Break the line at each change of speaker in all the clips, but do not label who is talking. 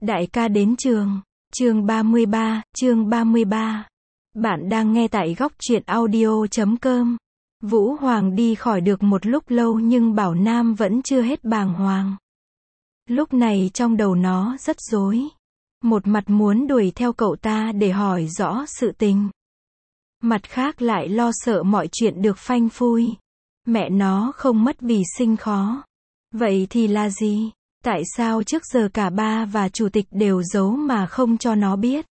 Đại ca đến trường. Chương 33. Bạn đang nghe tại góc truyện audio.com. Vũ Hoàng đi khỏi được một lúc lâu nhưng Bảo Nam vẫn chưa hết bàng hoàng. Lúc này trong đầu nó rất rối. Một mặt muốn đuổi theo cậu ta để hỏi rõ sự tình. Mặt khác lại lo sợ mọi chuyện được phanh phui. Mẹ nó không mất vì sinh khó. Vậy thì là gì? Tại sao trước giờ cả ba và chủ tịch đều giấu mà không cho nó biết?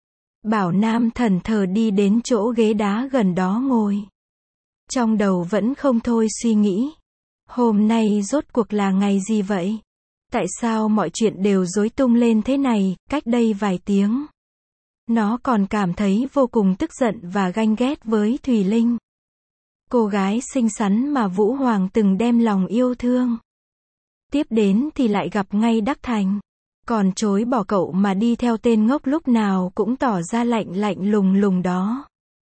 Bảo Nam thẫn thờ đi đến chỗ ghế đá gần đó ngồi. Trong đầu vẫn không thôi suy nghĩ. Hôm nay rốt cuộc là ngày gì vậy? Tại sao mọi chuyện đều rối tung lên thế này? Cách đây vài tiếng, nó còn cảm thấy vô cùng tức giận và ganh ghét với Thùy Linh. Cô gái xinh xắn mà Vũ Hoàng từng đem lòng yêu thương. Tiếp đến thì lại gặp ngay Đắc Thành. Còn chối bỏ cậu mà đi theo tên ngốc lúc nào cũng tỏ ra lạnh lùng đó.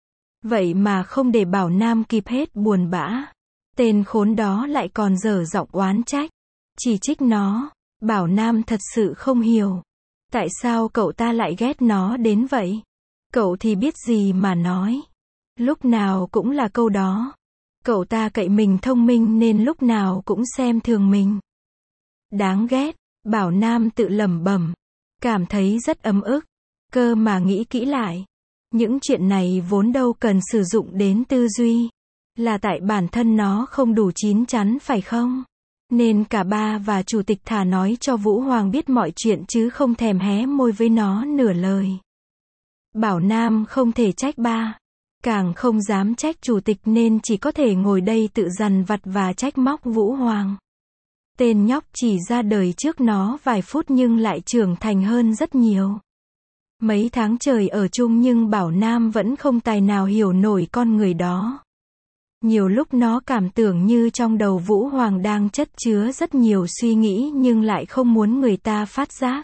Vậy mà không để Bảo Nam kịp hết buồn bã. Tên khốn đó lại còn dở giọng oán trách. Chỉ trích nó. Bảo Nam thật sự không hiểu. Tại sao cậu ta lại ghét nó đến vậy? Cậu thì biết gì mà nói. Lúc nào cũng là câu đó. Cậu ta cậy mình thông minh nên lúc nào cũng xem thường mình. Đáng ghét, Bảo Nam tự lẩm bẩm. Cảm thấy rất ấm ức. Cơ mà nghĩ kỹ lại. Những chuyện này vốn đâu cần sử dụng đến tư duy. Là tại bản thân nó không đủ chín chắn phải không? Nên cả ba và chủ tịch thà nói cho Vũ Hoàng biết mọi chuyện chứ không thèm hé môi với nó nửa lời. Bảo Nam không thể trách ba. Càng không dám trách chủ tịch nên chỉ có thể ngồi đây tự dằn vặt và trách móc Vũ Hoàng. Tên nhóc chỉ ra đời trước nó vài phút nhưng lại trưởng thành hơn rất nhiều. Mấy tháng trời ở chung nhưng Bảo Nam vẫn không tài nào hiểu nổi con người đó. Nhiều lúc nó cảm tưởng như trong đầu Vũ Hoàng đang chất chứa rất nhiều suy nghĩ nhưng lại không muốn người ta phát giác.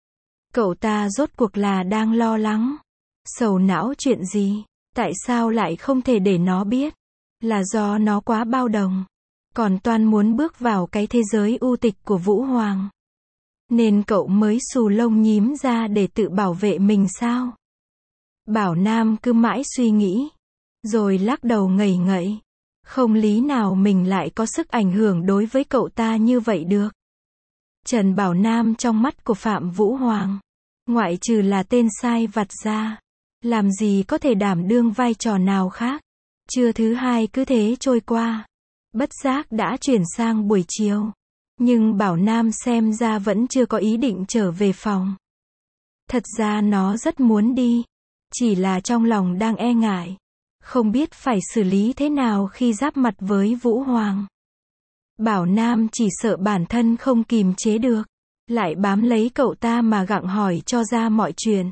Cậu ta rốt cuộc là đang lo lắng, sầu não chuyện gì? Tại sao lại không thể để nó biết? Là do nó quá bao đồng. Còn toan muốn bước vào cái thế giới u tịch của Vũ Hoàng. Nên cậu mới xù lông nhím ra để tự bảo vệ mình sao? Bảo Nam cứ mãi suy nghĩ. Rồi lắc đầu ngẩy ngậy. Không lý nào mình lại có sức ảnh hưởng đối với cậu ta như vậy được. Trần Bảo Nam trong mắt của Phạm Vũ Hoàng. Ngoại trừ là tên sai vặt ra. Làm gì có thể đảm đương vai trò nào khác. Trưa thứ hai cứ thế trôi qua. Bất giác đã chuyển sang buổi chiều. Nhưng Bảo Nam xem ra vẫn chưa có ý định trở về phòng. Thật ra nó rất muốn đi. Chỉ là trong lòng đang e ngại. Không biết phải xử lý thế nào khi giáp mặt với Vũ Hoàng. Bảo Nam chỉ sợ bản thân không kìm chế được. Lại bám lấy cậu ta mà gặng hỏi cho ra mọi chuyện.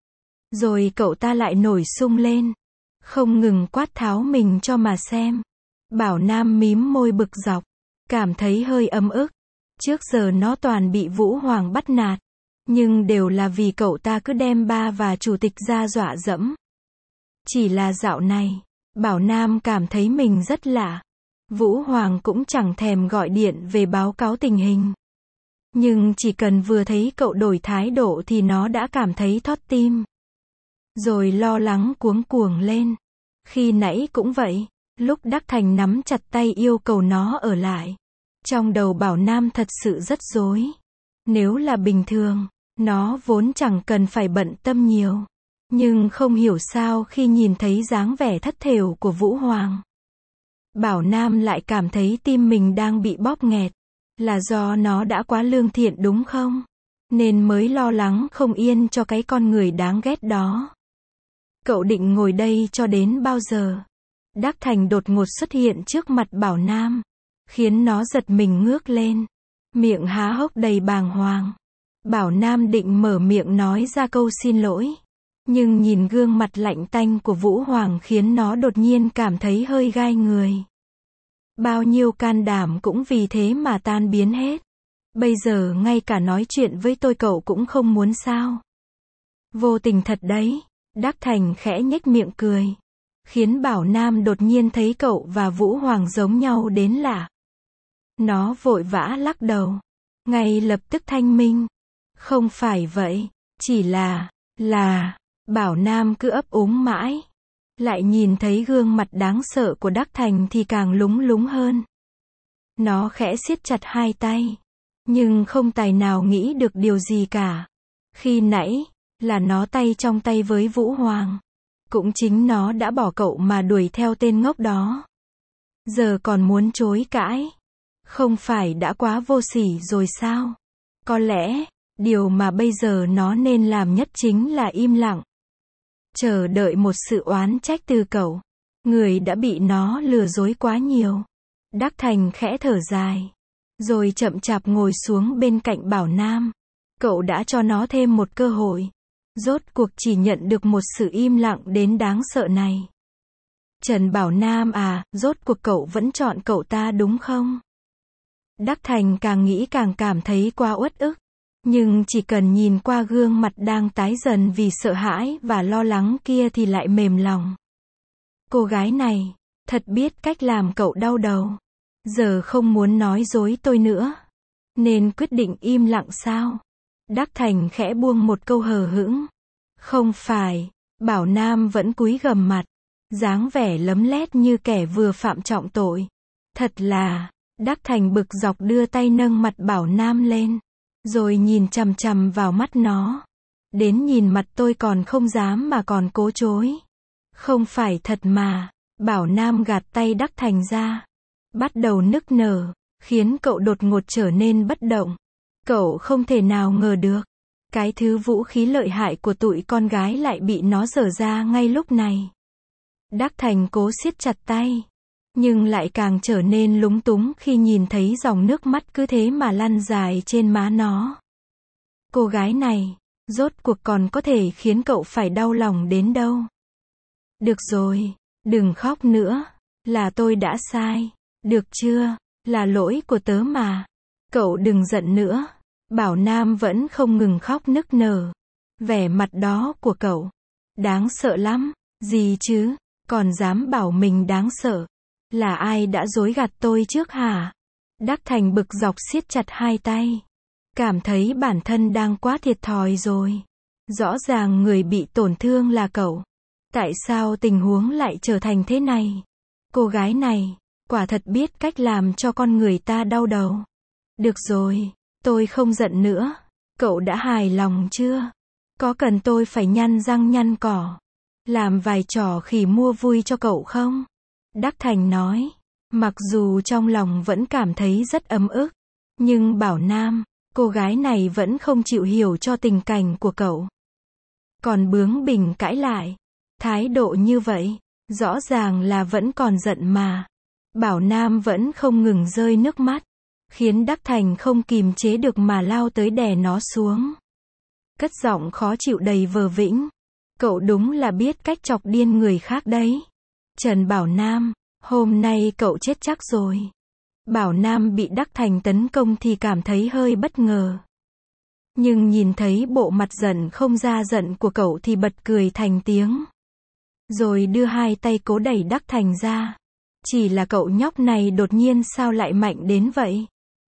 Rồi cậu ta lại nổi sung lên. Không ngừng quát tháo mình cho mà xem. Bảo Nam mím môi bực dọc. Cảm thấy hơi ấm ức. Trước giờ nó toàn bị Vũ Hoàng bắt nạt. Nhưng đều là vì cậu ta cứ đem ba và chủ tịch ra dọa dẫm. Chỉ là dạo này, Bảo Nam cảm thấy mình rất lạ. Vũ Hoàng cũng chẳng thèm gọi điện về báo cáo tình hình. Nhưng chỉ cần vừa thấy cậu đổi thái độ thì nó đã cảm thấy thót tim. Rồi lo lắng cuống cuồng lên. Khi nãy cũng vậy, lúc Đắc Thành nắm chặt tay yêu cầu nó ở lại. Trong đầu Bảo Nam thật sự rất rối. Nếu là bình thường, nó vốn chẳng cần phải bận tâm nhiều. Nhưng không hiểu sao khi nhìn thấy dáng vẻ thất thểu của Vũ Hoàng. Bảo Nam lại cảm thấy tim mình đang bị bóp nghẹt. Là do nó đã quá lương thiện đúng không? Nên mới lo lắng không yên cho cái con người đáng ghét đó. Cậu định ngồi đây cho đến bao giờ? Đắc Thành đột ngột xuất hiện trước mặt Bảo Nam. Khiến nó giật mình ngước lên. Miệng há hốc đầy bàng hoàng. Bảo Nam định mở miệng nói ra câu xin lỗi. Nhưng nhìn gương mặt lạnh tanh của Vũ Hoàng khiến nó đột nhiên cảm thấy hơi gai người. Bao nhiêu can đảm cũng vì thế mà tan biến hết. Bây giờ ngay cả nói chuyện với tôi cậu cũng không muốn sao? Vô tình thật đấy. Đắc Thành khẽ nhếch miệng cười. Khiến Bảo Nam đột nhiên thấy cậu và Vũ Hoàng giống nhau đến lạ. Nó vội vã lắc đầu. Ngay lập tức thanh minh. Không phải vậy, chỉ là, Bảo Nam cứ ấp úng mãi. Lại nhìn thấy gương mặt đáng sợ của Đắc Thành thì càng lúng lúng hơn. Nó khẽ siết chặt hai tay. Nhưng không tài nào nghĩ được điều gì cả. Khi nãy, là nó tay trong tay với Vũ Hoàng. Cũng chính nó đã bỏ cậu mà đuổi theo tên ngốc đó. Giờ còn muốn chối cãi. Không phải đã quá vô sỉ rồi sao? Có lẽ, điều mà bây giờ nó nên làm nhất chính là im lặng. Chờ đợi một sự oán trách từ cậu. Người đã bị nó lừa dối quá nhiều. Đắc Thành khẽ thở dài. Rồi chậm chạp ngồi xuống bên cạnh Bảo Nam. Cậu đã cho nó thêm một cơ hội. Rốt cuộc chỉ nhận được một sự im lặng đến đáng sợ này. Trần Bảo Nam à, rốt cuộc cậu vẫn chọn cậu ta đúng không? Đắc Thành càng nghĩ càng cảm thấy quá uất ức. Nhưng chỉ cần nhìn qua gương mặt đang tái dần vì sợ hãi và lo lắng kia thì lại mềm lòng. Cô gái này, thật biết cách làm cậu đau đầu. Giờ không muốn nói dối tôi nữa. Nên quyết định im lặng sao? Đắc Thành khẽ buông một câu hờ hững. Không phải, Bảo Nam vẫn cúi gằm mặt. Dáng vẻ lấm lét như kẻ vừa phạm trọng tội. Thật là, Đắc Thành bực dọc đưa tay nâng mặt Bảo Nam lên. Rồi nhìn chằm chằm vào mắt nó. Đến nhìn mặt tôi còn không dám mà còn cố chối. Không phải thật mà. Bảo Nam gạt tay Đắc Thành ra. Bắt đầu nức nở. Khiến cậu đột ngột trở nên bất động. Cậu không thể nào ngờ được. Cái thứ vũ khí lợi hại của tụi con gái lại bị nó giở ra ngay lúc này. Đắc Thành cố siết chặt tay. Nhưng lại càng trở nên lúng túng khi nhìn thấy dòng nước mắt cứ thế mà lăn dài trên má nó. Cô gái này, rốt cuộc còn có thể khiến cậu phải đau lòng đến đâu. Được rồi, đừng khóc nữa. Là tôi đã sai. Được chưa? Là lỗi của tớ mà. Cậu đừng giận nữa. Bảo Nam vẫn không ngừng khóc nức nở. Vẻ mặt đó của cậu. Đáng sợ lắm. Gì chứ? Còn dám bảo mình đáng sợ. Là ai đã dối gạt tôi trước hả? Đắc Thành bực dọc siết chặt hai tay. Cảm thấy bản thân đang quá thiệt thòi rồi. Rõ ràng người bị tổn thương là cậu. Tại sao tình huống lại trở thành thế này? Cô gái này, quả thật biết cách làm cho con người ta đau đầu. Được rồi, tôi không giận nữa. Cậu đã hài lòng chưa? Có cần tôi phải nhăn răng nhăn cỏ, làm vài trò khỉ mua vui cho cậu không? Đắc Thành nói. Mặc dù trong lòng vẫn cảm thấy rất ấm ức. Nhưng Bảo Nam, cô gái này vẫn không chịu hiểu cho tình cảnh của cậu. Còn bướng bỉnh cãi lại. Thái độ như vậy, rõ ràng là vẫn còn giận mà. Bảo Nam vẫn không ngừng rơi nước mắt. Khiến Đắc Thành không kìm chế được mà lao tới đè nó xuống. Cất giọng khó chịu đầy vờ vĩnh. Cậu đúng là biết cách chọc điên người khác đấy. Trần Bảo Nam, hôm nay cậu chết chắc rồi. Bảo Nam bị Đắc Thành tấn công thì cảm thấy hơi bất ngờ. Nhưng nhìn thấy bộ mặt giận không ra giận của cậu thì bật cười thành tiếng. Rồi đưa hai tay cố đẩy Đắc Thành ra. Chỉ là cậu nhóc này đột nhiên sao lại mạnh đến vậy?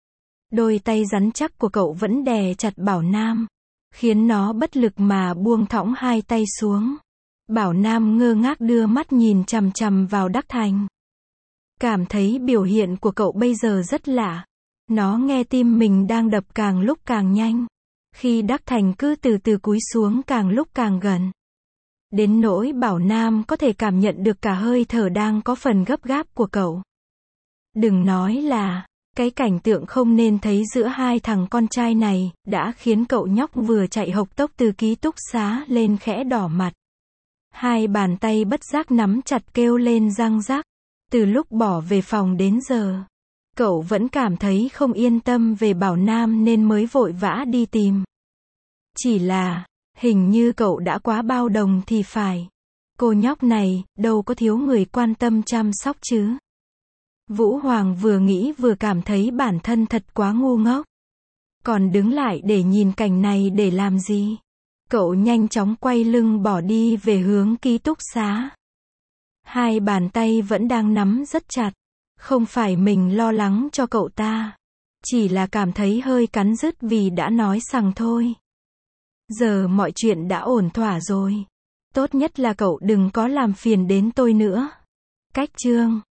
Đôi tay rắn chắc của cậu vẫn đè chặt Bảo Nam. Khiến nó bất lực mà buông thõng hai tay xuống. Bảo Nam ngơ ngác đưa mắt nhìn chằm chằm vào Đắc Thành. Cảm thấy biểu hiện của cậu bây giờ rất lạ. Nó nghe tim mình đang đập càng lúc càng nhanh. Khi Đắc Thành cứ từ từ cúi xuống càng lúc càng gần. Đến nỗi Bảo Nam có thể cảm nhận được cả hơi thở đang có phần gấp gáp của cậu. Đừng nói là, cái cảnh tượng không nên thấy giữa hai thằng con trai này, đã khiến cậu nhóc vừa chạy hộc tốc từ ký túc xá lên khẽ đỏ mặt. Hai bàn tay bất giác nắm chặt kêu lên răng rắc. Từ lúc bỏ về phòng đến giờ, cậu vẫn cảm thấy không yên tâm về Bảo Nam nên mới vội vã đi tìm. Chỉ là, hình như cậu đã quá bao đồng thì phải. Cô nhóc này, đâu có thiếu người quan tâm chăm sóc chứ. Vũ Hoàng vừa nghĩ vừa cảm thấy bản thân thật quá ngu ngốc. Còn đứng lại để nhìn cảnh này để làm gì? Cậu nhanh chóng quay lưng bỏ đi về hướng ký túc xá. Hai bàn tay vẫn đang nắm rất chặt. Không phải mình lo lắng cho cậu ta. Chỉ là cảm thấy hơi cắn rứt vì đã nói sằng thôi. Giờ mọi chuyện đã ổn thỏa rồi. Tốt nhất là cậu đừng có làm phiền đến tôi nữa. Cách chương